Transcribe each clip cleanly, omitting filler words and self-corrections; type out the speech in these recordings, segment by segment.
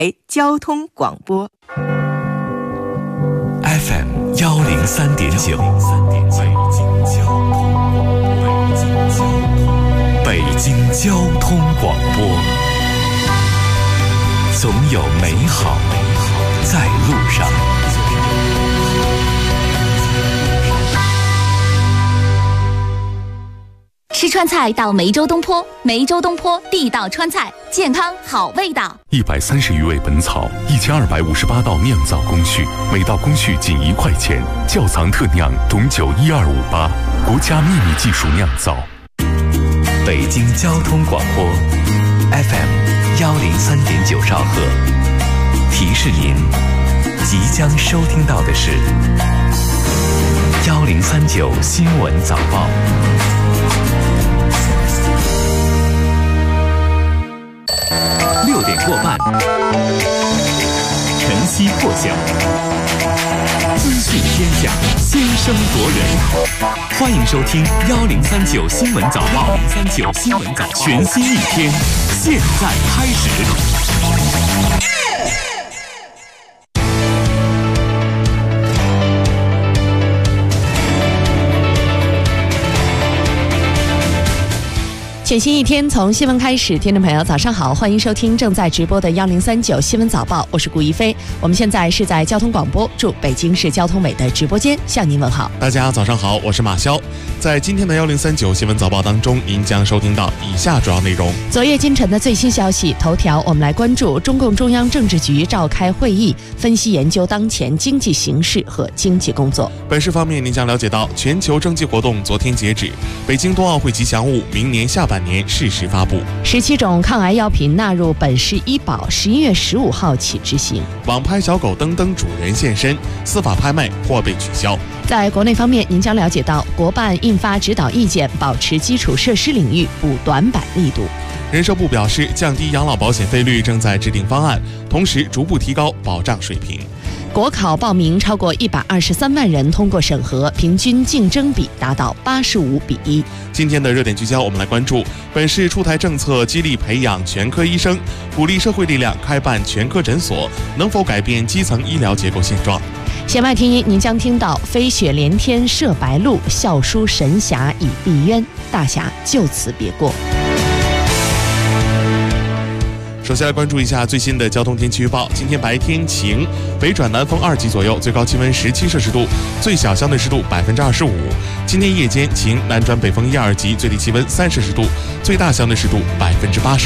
交通广播 FM 103.9，北京交通广播，总有美好在路上。 吃川菜到梅州东坡，梅州东坡地道川菜，健康好味道。 130余味本草，1258道酿造工序，每道工序仅1块钱。窖藏特酿董酒12588，国家秘密技术酿造。 北京交通广播 FM 103.9兆赫，提示您即将收听到的是1039新闻早报。6点过半，晨曦破晓，资讯天下，先声夺人。欢迎收听1039新闻早报，1039新闻早报，全新一天，现在开始。 全新一天从新闻开始，听众朋友早上好，欢迎收听正在直播的1039新闻早报，我是顾一飞。我们现在是在交通广播驻北京市交通委的直播间向您问好。 大家早上好，我是马潇。在今天的1039新闻早报当中，您将收听到以下主要内容。 昨夜今晨的最新消息，头条我们来关注中共中央政治局召开会议，分析研究当前经济形势和经济工作。 本市方面，您将了解到全球征集活动昨天截止，北京冬奥会吉祥物明年下半年适时发布。 17种抗癌药品纳入本市医保，11月15号起执行。 网拍小狗登登主人现身，司法拍卖或被取消。 在国内方面，您将了解到国办印发指导意见，保持基础设施领域补短板力度。 人社部表示，降低养老保险费率正在制定方案，同时逐步提高保障水平。 国考报名超过123万人通过审核，平均竞争比达到85:1。 今天的热点聚焦，我们来关注本市出台政策，激励培养全科医生，鼓励社会力量开办全科诊所，能否改变基层医疗结构现状？ 弦外听音，您将听到飞雪连天射白鹿，笑书神侠已闭渊，大侠就此别过。 首先来关注一下最新的交通天气预报。今天白天晴，北转南风2级左右，最高气温17摄氏度，最小相对湿度25%。今天夜间晴，南转北风1、2级，最低气温3摄氏度，最大相对湿度85%。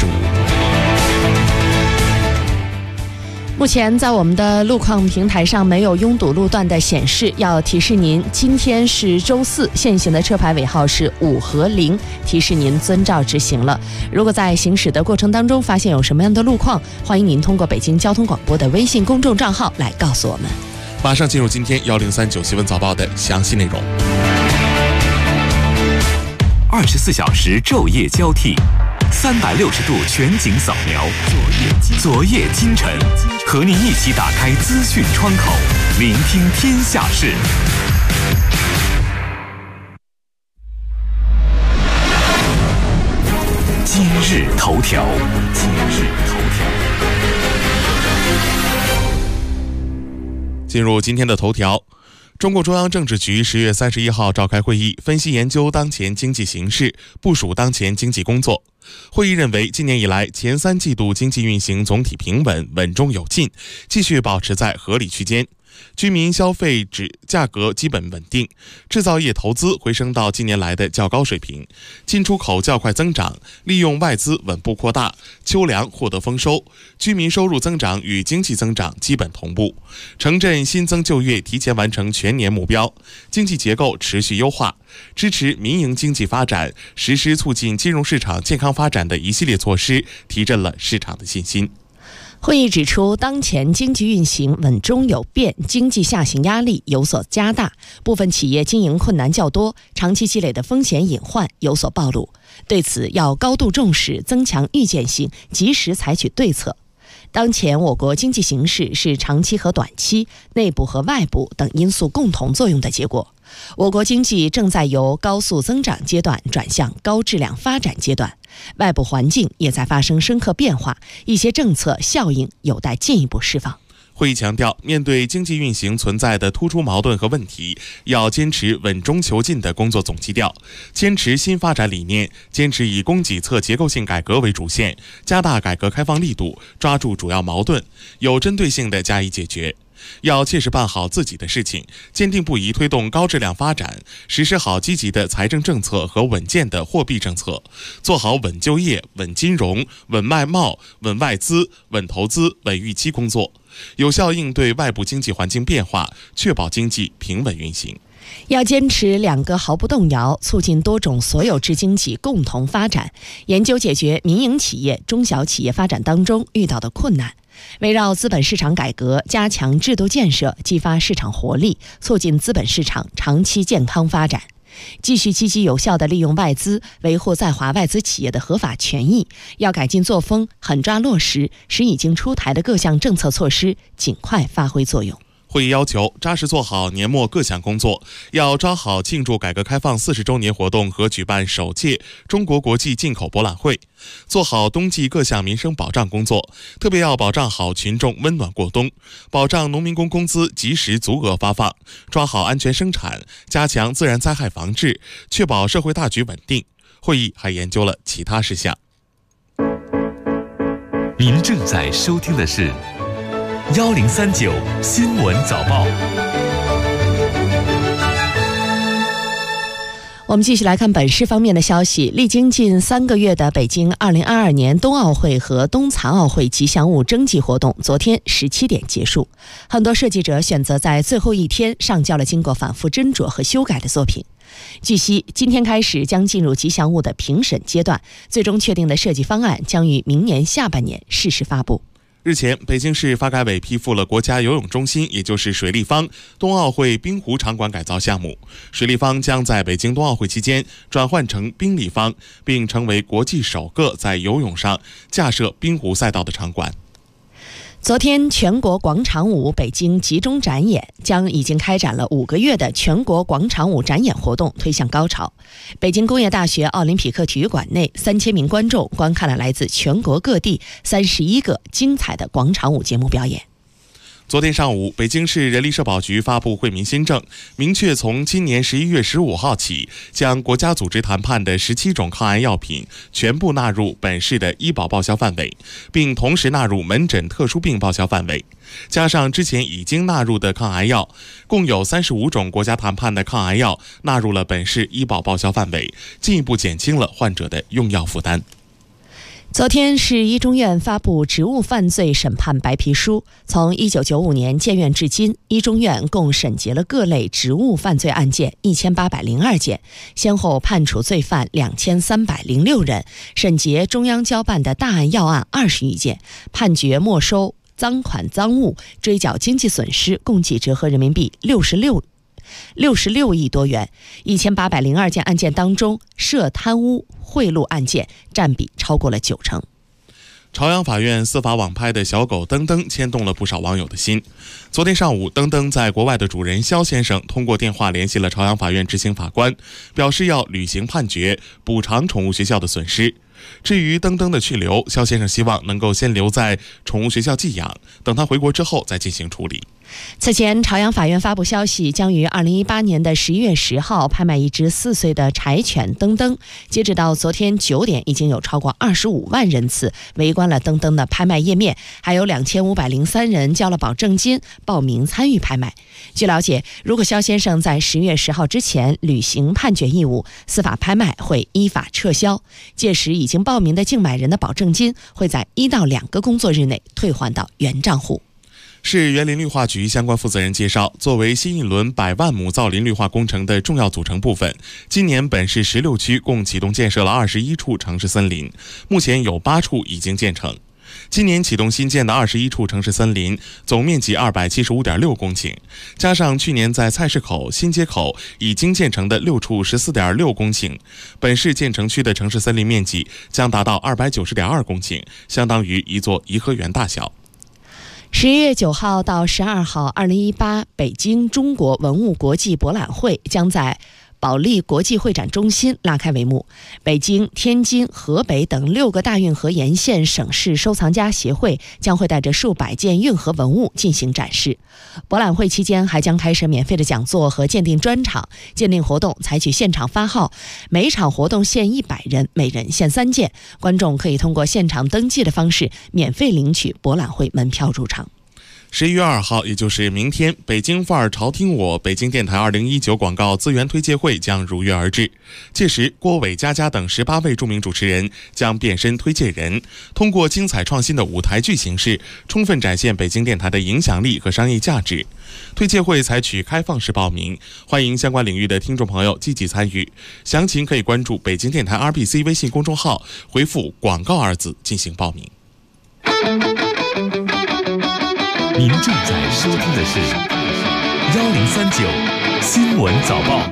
目前在我们的路况平台上没有拥堵路段的显示，要提示您，今天是周四，现行的车牌尾号是5和0，提示您遵照执行了。如果在行驶的过程当中发现有什么样的路况，欢迎您通过北京交通广播的微信公众账号来告诉我们。 马上进入今天1039新闻早报的详细内容。 24小时昼夜交替，360度全景扫描，昨夜今晨，和您一起打开资讯窗口，聆听天下事。今日头条。 进入今天的头条。中共中央政治局10月31号召开会议，分析研究当前经济形势，部署当前经济工作。会议认为，今年以来前3季度经济运行总体平稳，稳中有进，继续保持在合理区间。居民消费价格基本稳定，制造业投资回升到近年来的较高水平，进出口较快增长，利用外资稳步扩大，秋粮获得丰收，居民收入增长与经济增长基本同步，城镇新增就业提前完成全年目标，经济结构持续优化，支持民营经济发展，实施促进金融市场健康发展的一系列措施，提振了市场的信心。 会议指出，当前经济运行稳中有变，经济下行压力有所加大，部分企业经营困难较多，长期积累的风险隐患有所暴露。对此要高度重视，增强预见性，及时采取对策。当前我国经济形势是长期和短期、内部和外部等因素共同作用的结果。 我国经济正在由高速增长阶段转向高质量发展阶段，外部环境也在发生深刻变化，一些政策效应有待进一步释放。 会议强调，面对经济运行存在的突出矛盾和问题，要坚持稳中求进的工作总基调，坚持新发展理念，坚持以供给侧结构性改革为主线，加大改革开放力度，抓住主要矛盾，有针对性地加以解决。要切实办好自己的事情，坚定不移推动高质量发展，实施好积极的财政政策和稳健的货币政策，做好稳就业、稳金融、稳外贸、稳外资、稳投资、稳预期工作，有效应对外部经济环境变化，确保经济平稳运行。 要坚持两个毫不动摇，促进多种所有制经济共同发展，研究解决民营企业、中小企业发展当中遇到的困难，围绕资本市场改革，加强制度建设，激发市场活力，促进资本市场长期健康发展。继续积极有效地利用外资，维护在华外资企业的合法权益，要改进作风，狠抓落实，使已经出台的各项政策措施尽快发挥作用。 会议要求扎实做好年末各项工作，要抓好庆祝改革开放40周年活动和举办首届中国国际进口博览会，做好冬季各项民生保障工作，特别要保障好群众温暖过冬，保障农民工工资及时足额发放，抓好安全生产，加强自然灾害防治，确保社会大局稳定。会议还研究了其他事项。 您正在收听的是1039新闻早报。 我们继续来看本市方面的消息。历经近3个月的北京2022年冬奥会和冬残奥会吉祥物征集活动昨天17点结束，很多设计者选择在最后一天上交了经过反复斟酌和修改的作品。据悉，今天开始将进入吉祥物的评审阶段，最终确定的设计方案将于明年下半年适时发布。 日前，北京市发改委批复了国家游泳中心，也就是水立方冬奥会冰壶场馆改造项目。水立方将在北京冬奥会期间转换成冰立方，并成为国际首个在游泳上架设冰壶赛道的场馆。 昨天，全国广场舞北京集中展演将已经开展了5个月的全国广场舞展演活动推向高潮。北京工业大学奥林匹克体育馆内3000名观众观看了来自全国各地31个精彩的广场舞节目表演。 昨天上午，北京市人力社保局发布惠民新政，明确从今年11月15号起，将国家组织谈判的17种抗癌药品全部纳入本市的医保报销范围，并同时纳入门诊特殊病报销范围。加上之前已经纳入的抗癌药，共有35种国家谈判的抗癌药纳入了本市医保报销范围，进一步减轻了患者的用药负担。 昨天，市一中院发布职务犯罪审判白皮书。从1995年建院至今，一中院共审结了各类职务犯罪案件1802件，先后判处罪犯2306人，审结中央交办的大案要案20余件，判决没收赃款赃物，追缴经济损失共计折合人民币66亿多元。1802件案件当中，涉贪污贿赂案件占比超过了90%。 朝阳法院司法网拍的小狗登登牵动了不少网友的心。昨天上午，登登在国外的主人肖先生通过电话联系了朝阳法院执行法官，表示要履行判决，补偿宠物学校的损失。至于登登的去留，肖先生希望能够先留在宠物学校寄养，等他回国之后再进行处理。 此前，朝阳法院发布消息，将于2018年的11月10号拍卖一只4岁的柴犬登登。截止到昨天9点，已经有超过25万人次围观了登登的拍卖页面，还有2503人交了保证金报名参与拍卖。据了解，如果肖先生在10月10号之前履行判决义务，司法拍卖会依法撤销，届时已经报名的竞买人的保证金会在1到2个工作日内退还到原账户。 市园林绿化局相关负责人介绍，作为新一轮100万亩造林绿化工程的重要组成部分，今年本市16区共启动建设了21处城市森林，目前有8处已经建成。今年启动新建的21处城市森林，总面积275.6公顷，加上去年在菜市口、新街口已经建成的6处14.6公顷，本市建成区的城市森林面积将达到290.2公顷，相当于一座颐和园大小。 11月9号到12号，2018北京中国文物国际博览会将在保利国际会展中心拉开帷幕。北京、天津、河北等6个大运河沿线省市收藏家协会将会带着数百件运河文物进行展示。博览会期间还将开设免费的讲座和鉴定专场，鉴定活动采取现场发号，每场活动限100人，每人限3件，观众可以通过现场登记的方式免费领取博览会门票入场。 11月2号，也就是明天，北京范儿潮听我北京电台2019广告资源推介会将如约而至。届时，郭伟、佳佳等18位著名主持人将变身推介人，通过精彩创新的舞台剧形式，充分展现北京电台的影响力和商业价值。推介会采取开放式报名，欢迎相关领域的听众朋友积极参与。详情可以关注北京电台 RBC 微信公众号，回复“广告”2字进行报名。 您正在收听的是1039新闻早报。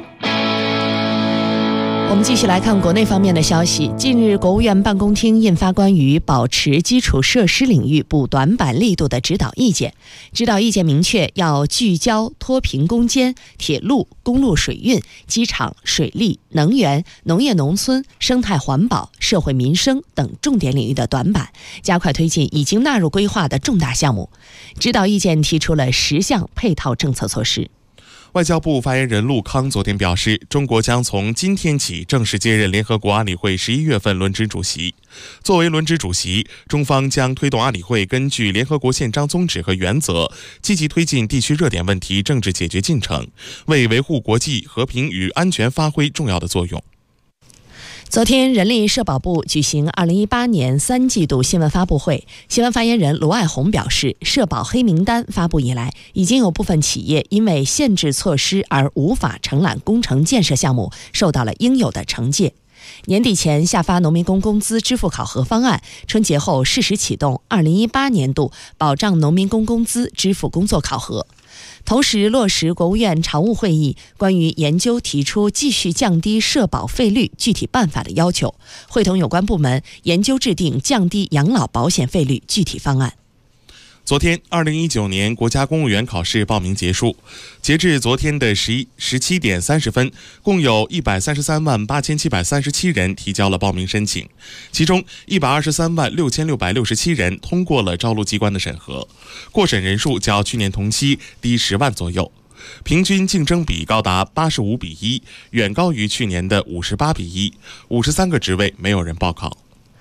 我们继续来看国内方面的消息。近日，国务院办公厅印发关于保持基础设施领域补短板力度的指导意见。指导意见明确，要聚焦脱贫攻坚、铁路、公路水运、机场、水利、能源、农业农村、生态环保、社会民生等重点领域的短板，加快推进已经纳入规划的重大项目。指导意见提出了10项配套政策措施。 外交部发言人陆康昨天表示，中国将从今天起正式接任联合国安理会11月份轮值主席。作为轮值主席，中方将推动安理会根据联合国宪章宗旨和原则，积极推进地区热点问题政治解决进程，为维护国际和平与安全发挥重要的作用。 昨天，人力社保部举行2018年3季度新闻发布会，新闻发言人罗爱红表示，社保黑名单发布以来，已经有部分企业因为限制措施而无法承揽工程建设项目，受到了应有的惩戒。年底前下发农民工工资支付考核方案，春节后适时启动2018年度保障农民工工资支付工作考核。同时落实国务院常务会议关于研究提出继续降低社保费率具体办法的要求，会同有关部门研究制定降低养老保险费率具体方案。 昨天，2019年国家公务员考试报名结束，截至昨天的17点30分，共有133万8737人提交了报名申请，其中123万6667人通过了招录机关的审核，过审人数较去年同期低10万左右，平均竞争比高达85比1，远高于去年的58比1，53个职位没有人报考。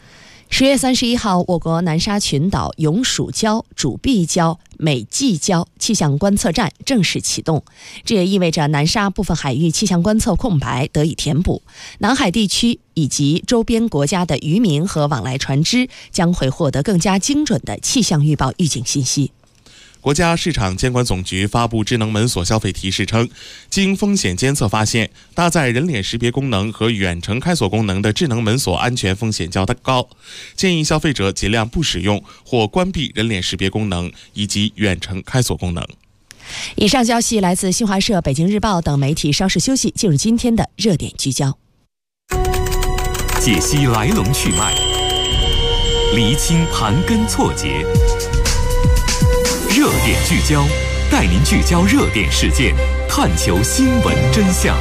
10月31号，我国南沙群岛永暑礁、主碧礁、美济礁气象观测站正式启动，这也意味着南沙部分海域气象观测空白得以填补，南海地区以及周边国家的渔民和往来船只将会获得更加精准的气象预报预警信息。 国家市场监管总局发布智能门锁消费提示称，经风险监测发现，搭载人脸识别功能和远程开锁功能的智能门锁安全风险较高，建议消费者尽量不使用或关闭人脸识别功能以及远程开锁功能。 以上消息来自新华社、北京日报等媒体。稍事休息，进入今天的热点聚焦， 解析来龙去脉，厘清盘根错节。热点聚焦，带您聚焦热点事件，探求新闻真相。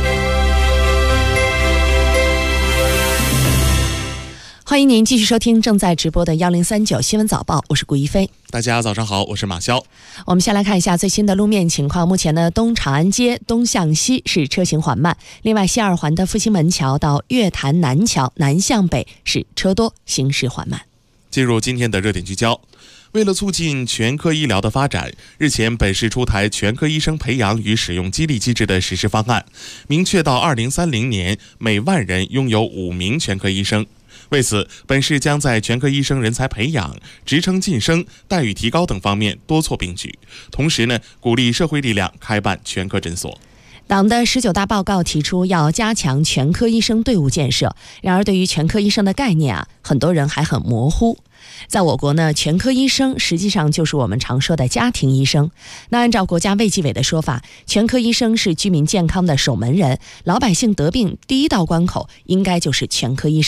欢迎您继续收听正在直播的1039新闻早报，我是顾一飞。 大家早上好，我是马潇。 我们先来看一下最新的路面情况。目前呢，东长安街东向西是车行缓慢，另外西二环的复兴门桥到月坛南桥南向北是车多，行驶缓慢。 进入今天的热点聚焦。为了促进全科医疗的发展，日前本市出台全科医生培养与使用激励机制的实施方案，明确到2030年每万人拥有5名全科医生。为此，本市将在全科医生人才培养、职称晋升、待遇提高等方面多措并举，同时呢，鼓励社会力量开办全科诊所。 党的19大报告提出要加强全科医生队伍建设，然而对于全科医生的概念很多人还很模糊。在我国呢，全科医生实际上就是我们常说的家庭医生。那按照国家卫计委的说法，全科医生是居民健康的守门人，老百姓得病第一道关口应该就是全科医生。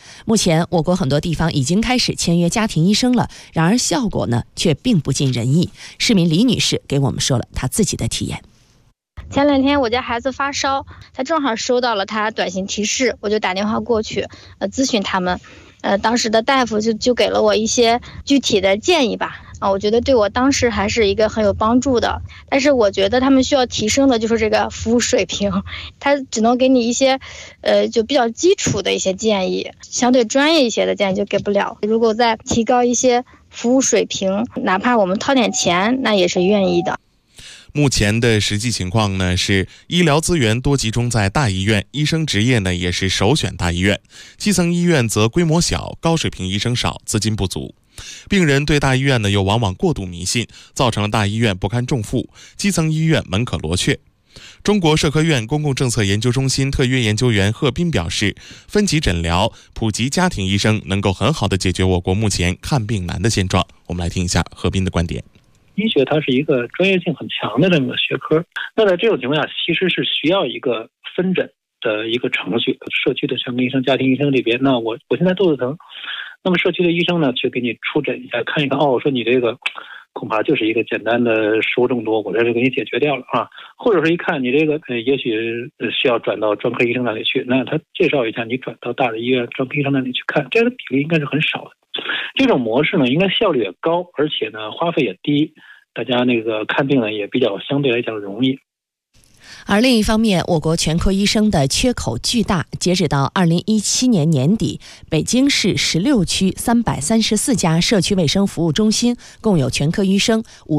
目前我国很多地方已经开始签约家庭医生了，然而效果呢却并不尽人意。市民李女士给我们说了她自己的体验。 前2天我家孩子发烧，他正好收到了他短信提示，我就打电话过去咨询他们。当时的大夫就给了我一些具体的建议吧。我觉得对我当时还是一个很有帮助的。但是我觉得他们需要提升的就是这个服务水平，他只能给你一些就比较基础的一些建议，相对专业一些的建议就给不了。如果再提高一些服务水平，哪怕我们掏点钱，那也是愿意的。 目前的实际情况呢是，医疗资源多集中在大医院，医生职业呢也是首选大医院，基层医院则规模小，高水平医生少，资金不足。病人对大医院呢又往往过度迷信，造成了大医院不堪重负，基层医院门可罗雀。中国社科院公共政策研究中心特约研究员贺斌表示，分级诊疗、普及家庭医生能够很好地解决我国目前看病难的现状。我们来听一下贺斌的观点。 医学它是一个专业性很强的这么个学科，那在这种情况下其实是需要一个分诊的一个程序。社区的全科医生、家庭医生这边，那我现在肚子疼，那么社区的医生呢去给你出诊一下，看一看，我说你这个恐怕就是一个简单的食物中毒，我这就给你解决掉了啊。或者是一看你这个也许需要转到专科医生那里去，那他介绍一下你转到大的医院专科医生那里去看，这样的比例应该是很少的。这种模式呢应该效率也高，而且呢花费也低，大家那个看病呢也比较相对来讲容易。 而另一方面，我国全科医生的缺口巨大。截止到2017年年底，北京市16区334家社区卫生服务中心共有全科医生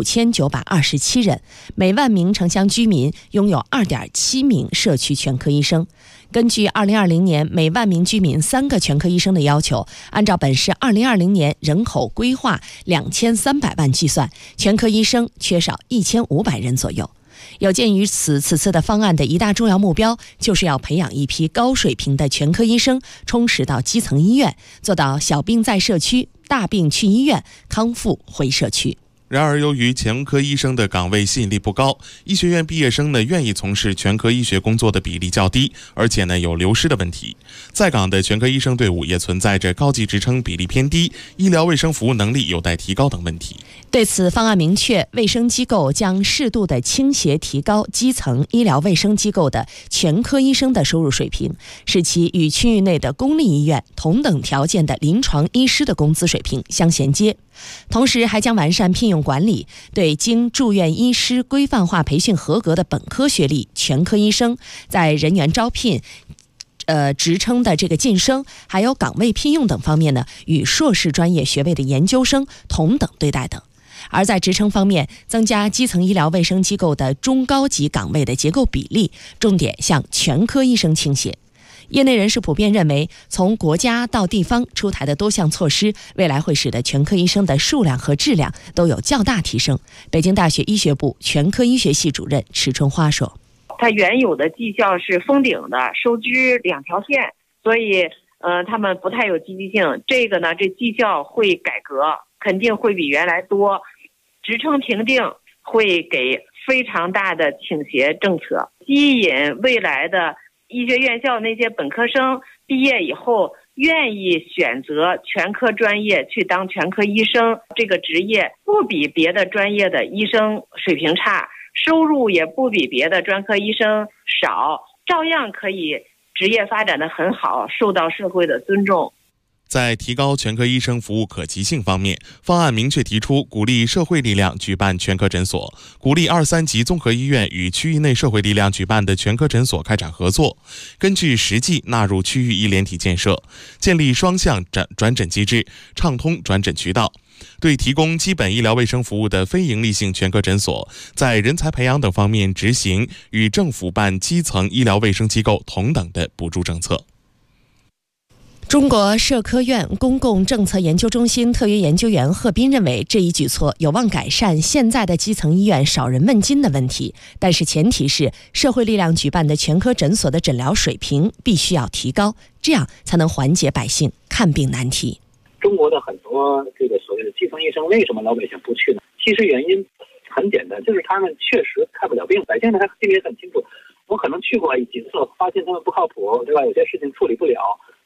5927人，每万名城乡居民拥有2.7名社区全科医生。根据2020年每万名居民3个全科医生的要求，按照本市2020年人口规划2300万计算，全科医生缺少1500人左右。有鉴于此次的方案的一大重要目标，就是要培养一批高水平的全科医生，充实到基层医院，做到小病在社区，大病去医院，康复回社区。 然而，由于全科医生的岗位吸引力不高，医学院毕业生呢愿意从事全科医学工作的比例较低，而且呢有流失的问题。在岗的全科医生队伍也存在着高级职称比例偏低、医疗卫生服务能力有待提高等问题。 对此，方案明确，卫生机构将适度的倾斜提高基层医疗卫生机构的全科医生的收入水平，使其与区域内的公立医院同等条件的临床医师的工资水平相衔接。同时还将完善聘用管理，对经住院医师规范化培训合格的本科学历全科医生，在人员招聘、职称的这个晋升，还有岗位聘用等方面呢，与硕士专业学位的研究生同等对待等。而在职称方面，增加基层医疗卫生机构的中高级岗位的结构比例，重点向全科医生倾斜。业内人士普遍认为，从国家到地方出台的多项措施，未来会使得全科医生的数量和质量都有较大提升。北京大学医学部全科医学系主任池春花说：“ 它原有的绩效是封顶的，收支2条线，所以他们不太有积极性。这个呢，这绩效会改革，肯定会比原来多。职称评定会给非常大的倾斜政策，吸引未来的医学院校那些本科生毕业以后愿意选择全科专业去当全科医生，这个职业不比别的专业的医生水平差，收入也不比别的专科医生少，照样可以职业发展得很好，受到社会的尊重。” 在提高全科医生服务可及性方面，方案明确提出鼓励社会力量举办全科诊所，鼓励2、3级综合医院与区域内社会力量举办的全科诊所开展合作，根据实际纳入区域医联体建设，建立双向转诊机制，畅通转诊渠道。对提供基本医疗卫生服务的非营利性全科诊所，在人才培养等方面执行与政府办基层医疗卫生机构同等的补助政策。 中国社科院公共政策研究中心特约研究员贺斌认为，这一举措有望改善现在的基层医院少人问津的问题，但是前提是社会力量举办的全科诊所的诊疗水平必须要提高，这样才能缓解百姓看病难题。 中国的很多这个所谓的基层医生，为什么老百姓不去呢？其实原因很简单，就是他们确实看不了病，百姓他心里也很清楚，我可能去过几次，发现他们不靠谱，对吧？有些事情处理不了。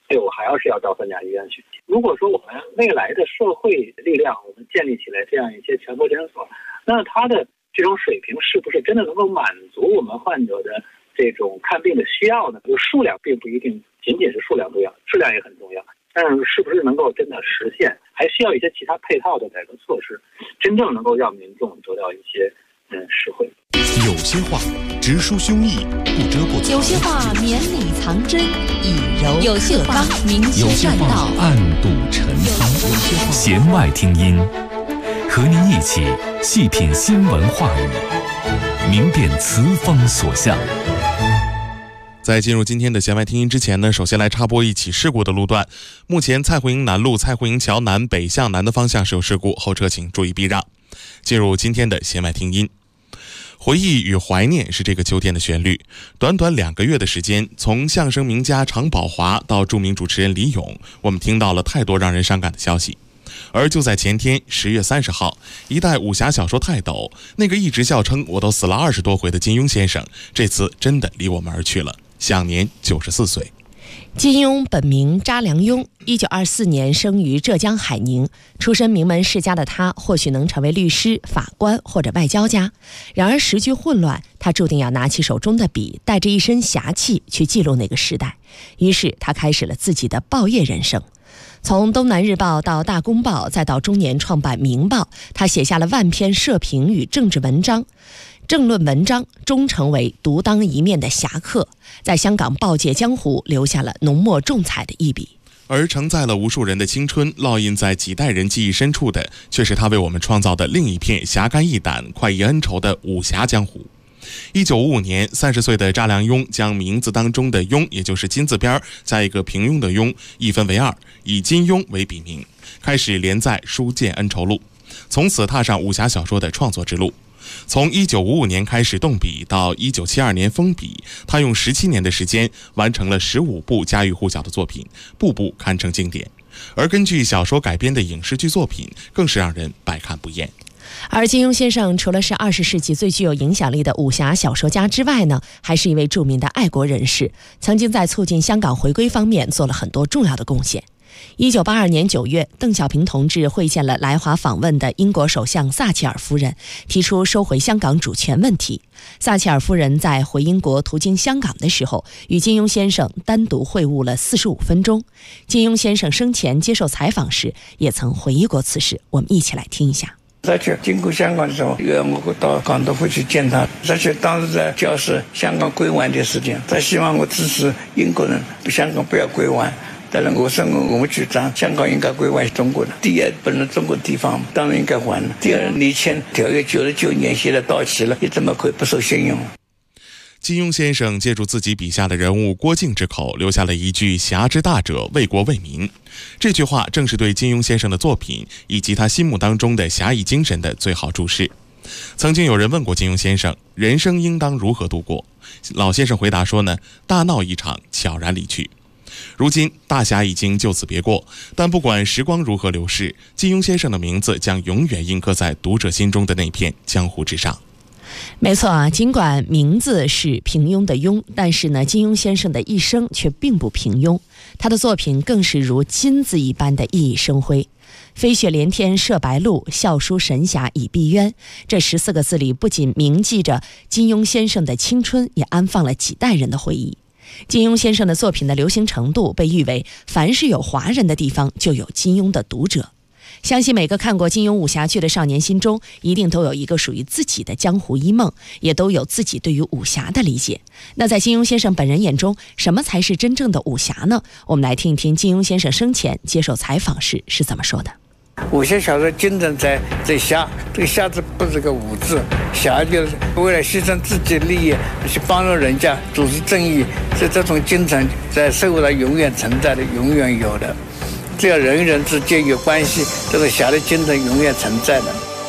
我还是要到3甲医院去。如果说我们未来的社会力量，我们建立起来这样一些全国诊所，那它的这种水平是不是真的能够满足我们患者的这种看病的需要呢？就数量并不一定仅仅是数量重要，质量也很重要。但是是不是能够真的实现，还需要一些其他配套的改革措施，真正能够让民众得到一些实惠。 有些话直抒胸臆，不遮不藏； 有些话绵里藏针，以柔有些话明有些话确栈道， 暗度陈仓。弦外听音，和您一起细品新闻话语，明辨词风所向。 在进入今天的弦外听音之前呢，首先来插播一起事故的路段。目前蔡慧营南路蔡慧营桥南北向南的方向是有事故，后车请注意避让。进入今天的弦外听音。回忆与怀念是这个秋天的旋律。短短2个月的时间，从相声名家常宝华到著名主持人李咏，我们听到了太多让人伤感的消息。而就在前天10月30号，一代武侠小说泰斗，那个一直笑称我都死了20多回的金庸先生，这次真的离我们而去了，享年94岁。 金庸本名查良镛，1924年生于浙江海宁，出身名门世家的他，或许能成为律师、法官或者外交家。然而时局混乱，他注定要拿起手中的笔，带着一身侠气去记录那个时代。于是他开始了自己的报业人生。从东南日报到大公报，再到中年创办明报，他写下了万篇社评与政论文章，终成为独当一面的侠客，在香港报界江湖留下了浓墨重彩的一笔。 而承载了无数人的青春，烙印在几代人记忆深处的，却是他为我们创造的另一片侠肝义胆、快意恩仇的武侠江湖。1955年，30岁的查良镛将名字当中的镛，也就是金字边加一个平庸的庸，一分为2，以金庸为笔名，开始连载《书剑恩仇录》，从此踏上武侠小说的创作之路。从1955年开始动笔，到1972年封笔，他用17年的时间完成了15部家喻户晓的作品，步步堪称经典。而根据小说改编的影视剧作品，更是让人百看不厌。 而金庸先生除了是20世纪最具有影响力的武侠小说家之外呢，还是一位著名的爱国人士，曾经在促进香港回归方面做了很多重要的贡献。1982年9月，邓小平同志会见了来华访问的英国首相撒切尔夫人，提出收回香港主权问题。撒切尔夫人在回英国途经香港的时候，与金庸先生单独会晤了45分钟。金庸先生生前接受采访时也曾回忆过此事，我们一起来听一下。 而且经过香港的时候，我到港督会去见他，而且当时在交涉香港归还的事情，他希望我支持英国人，香港不要归还。当然我说我们主张香港应该归还中国的。第一，本来中国地方当然应该还了。第二，你签条约99年现在到期了，你怎么可以不受信用？ 金庸先生借助自己笔下的人物郭靖之口，留下了一句侠之大者，为国为民。这句话正是对金庸先生的作品以及他心目当中的侠义精神的最好注释。曾经有人问过金庸先生，人生应当如何度过？老先生回答说呢，大闹一场，悄然离去。如今大侠已经就此别过，但不管时光如何流逝，金庸先生的名字将永远印刻在读者心中的那片江湖之上。 没错啊，尽管名字是平庸的庸，但是呢，金庸先生的一生却并不平庸，他的作品更是如金子一般的熠熠生辉。飞雪连天射白鹿，笑书神侠倚碧鸳，这14个字里不仅铭记着金庸先生的青春，也安放了几代人的回忆。金庸先生的作品的流行程度被誉为凡是有华人的地方就有金庸的读者。相信每个看过金庸武侠剧的少年心中，一定都有一个属于自己的江湖一梦，也都有自己对于武侠的理解。那在金庸先生本人眼中，什么才是真正的武侠呢？我们来听一听金庸先生生前接受采访时是怎么说的。 武侠小说精神在侠，这个侠字不是个武字，侠就是为了牺牲自己的利益去帮助人家，主持正义，是这种精神在社会上永远存在的，永远有的。只要人与人之间有关系，这个侠的精神永远存在的。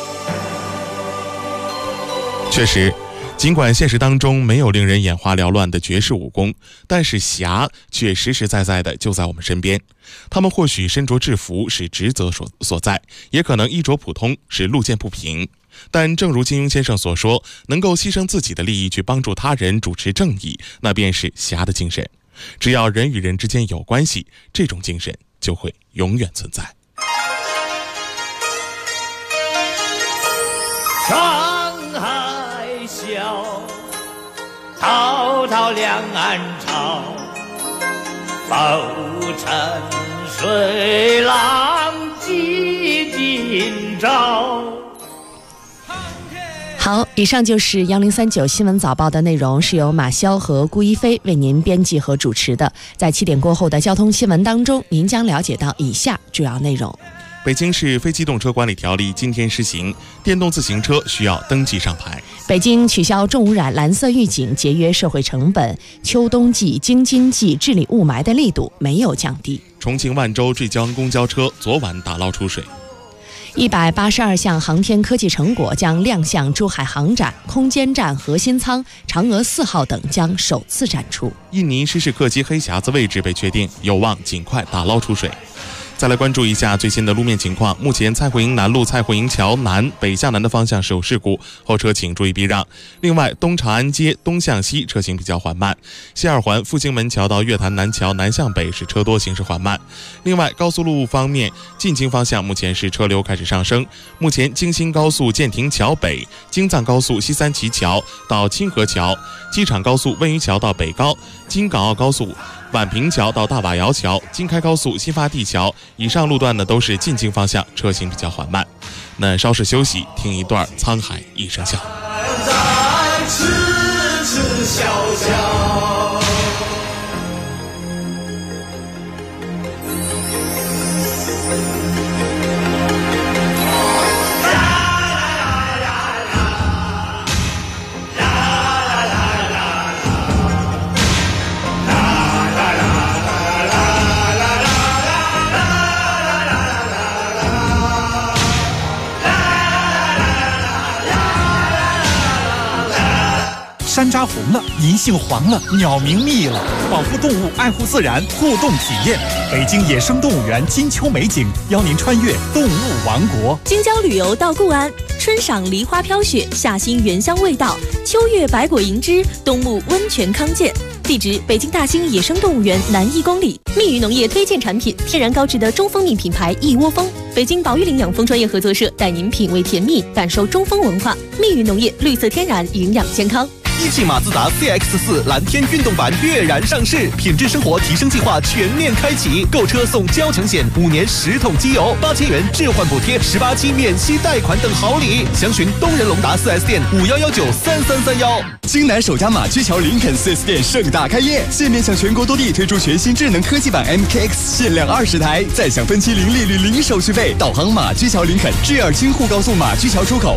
确实，尽管现实当中没有令人眼花缭乱的绝世武功，但是侠却实实在在的就在我们身边。他们或许身着制服是职责所在，也可能衣着普通是路见不平。但正如金庸先生所说，能够牺牲自己的利益去帮助他人主持正义，那便是侠的精神。 只要人与人之间有关系，这种精神就会永远存在。 沧海笑，滔滔两岸潮，浮沉水浪几今朝。 好，以上就是1039新闻早报的内容，是由马潇和顾一飞为您编辑和主持的。在7点过后的交通新闻当中，您将了解到以下主要内容。 北京市非机动车管理条例今天施行，电动自行车需要登记上牌。 北京取消重污染蓝色预警，节约社会成本。秋冬季、京津冀治理雾霾的力度没有降低。 重庆万州坠江公交车昨晚打捞出水。 182项航天科技成果将亮相珠海航展，空间站核心舱、嫦娥4号等将首次展出。 印尼失事客机黑匣子位置被确定，有望尽快打捞出水。再来关注一下最新的路面情况。目前蔡慧营南路蔡慧营桥南北向南的方向是有事故，后车请注意避让。另外，东长安街东向西车行比较缓慢。西二环复兴门桥到月坛南桥南向北是车多，行驶缓慢。另外，高速路方面，进京方向目前是车流开始上升。目前京新高速建亭桥北、京藏高速西三旗桥到清河桥、机场高速温榆桥到北高、京港澳高速宛平桥到大瓦窑桥、京开高速新发地桥以上路段呢，都是进京方向车行比较缓慢。那稍事休息，听一段《沧海一声笑》。 痴痴笑笑。 山楂红了，银杏黄了，鸟鸣密了，保护动物，爱护自然，互动体验。北京野生动物园金秋美景，邀您穿越动物王国。 京郊旅游到固安，春赏梨花飘雪，夏欣原香味道，秋月百果银枝，冬沐温泉康健。地址：北京大兴野生动物园南1公里。蜜语农业推荐产品：天然高质的中蜂蜜品牌一窝蜂。北京保育领养蜂专业合作社带您品味甜蜜，感受中蜂文化。蜜语农业，绿色天然，营养健康。 一汽马自达 CX-4 蓝天运动版跃然上市，品质生活提升计划全面开启，购车送交强险，5年10桶机油，8000元置换补贴，18期免息贷款等好礼。详询东仁龙达 4S 店51193331。 京南首家马驹桥林肯 4S 店盛大开业，现面向全国多地推出全新智能科技版 MKX， 限量20台，再享分期零利率零手续费。导航马驹桥林肯，至2京沪高速马驹桥出口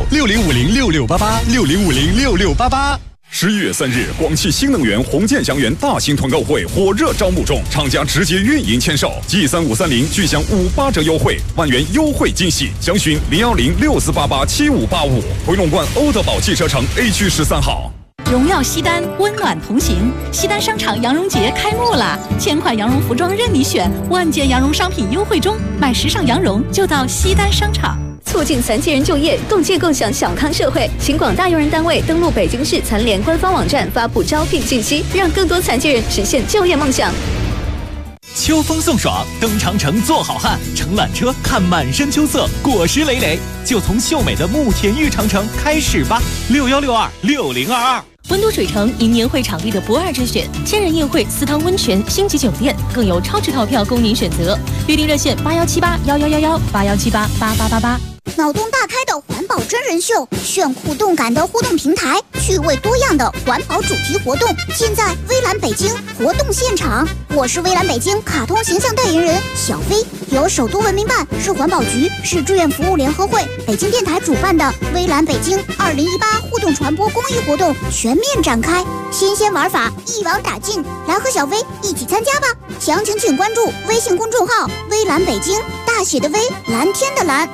，60506688，60506688。 11月3日，广汽新能源红箭祥源大型团购会火热招募中，厂家直接运营签售，G3530具享58折优惠，1万元优惠惊喜。详询01064887585，回龙观欧德宝汽车城 A 区13号。 荣耀西单，温暖同行。西单商场羊绒节开幕啦！1000款羊绒服装任你选，万件羊绒商品优惠中，买时尚羊绒就到西单商场。 促进残疾人就业，共建共享小康社会。请广大用人单位登录北京市残联官方网站发布招聘信息，让更多残疾人实现就业梦想。 秋风送爽，登长城做好汉，乘缆车看满山秋色，果实累累，就从秀美的慕田峪长城开始吧。61626022。 温都水城迎年会场地的不二之选，千人宴会、4汤温泉、星级酒店，更有超值套票供您选择。预订热线81781111，81788888。 脑洞大开的环保真人秀，炫酷动感的互动平台，趣味多样的环保主题活动，现在微蓝北京活动现场。我是微蓝北京卡通形象代言人小飞，由首都文明办、市环保局、市志愿服务联合会、北京电台主办的微蓝北京2018互动传播公益活动全面展开，新鲜玩法一网打尽，来和小飞一起参加吧！详情请关注微信公众号微蓝北京，大写的微，蓝天的蓝。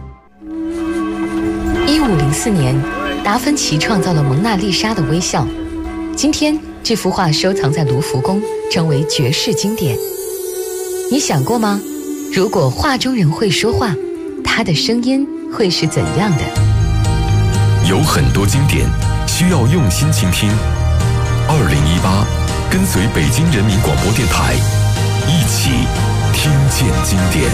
1504年，达芬奇创造了蒙娜丽莎的微笑。今天，这幅画收藏在卢浮宫，成为绝世经典。你想过吗？如果画中人会说话，他的声音会是怎样的？ 有很多经典需要用心倾听。2018 跟随北京人民广播电台，一起听见经典。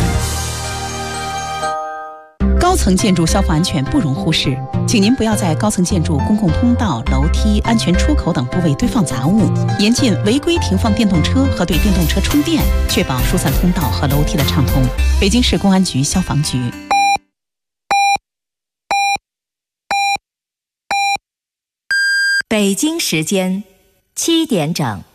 高层建筑消防安全不容忽视，请您不要在高层建筑公共通道、楼梯、安全出口等部位堆放杂物，严禁违规停放电动车和对电动车充电，确保疏散通道和楼梯的畅通。北京市公安局消防局。 北京时间7点整。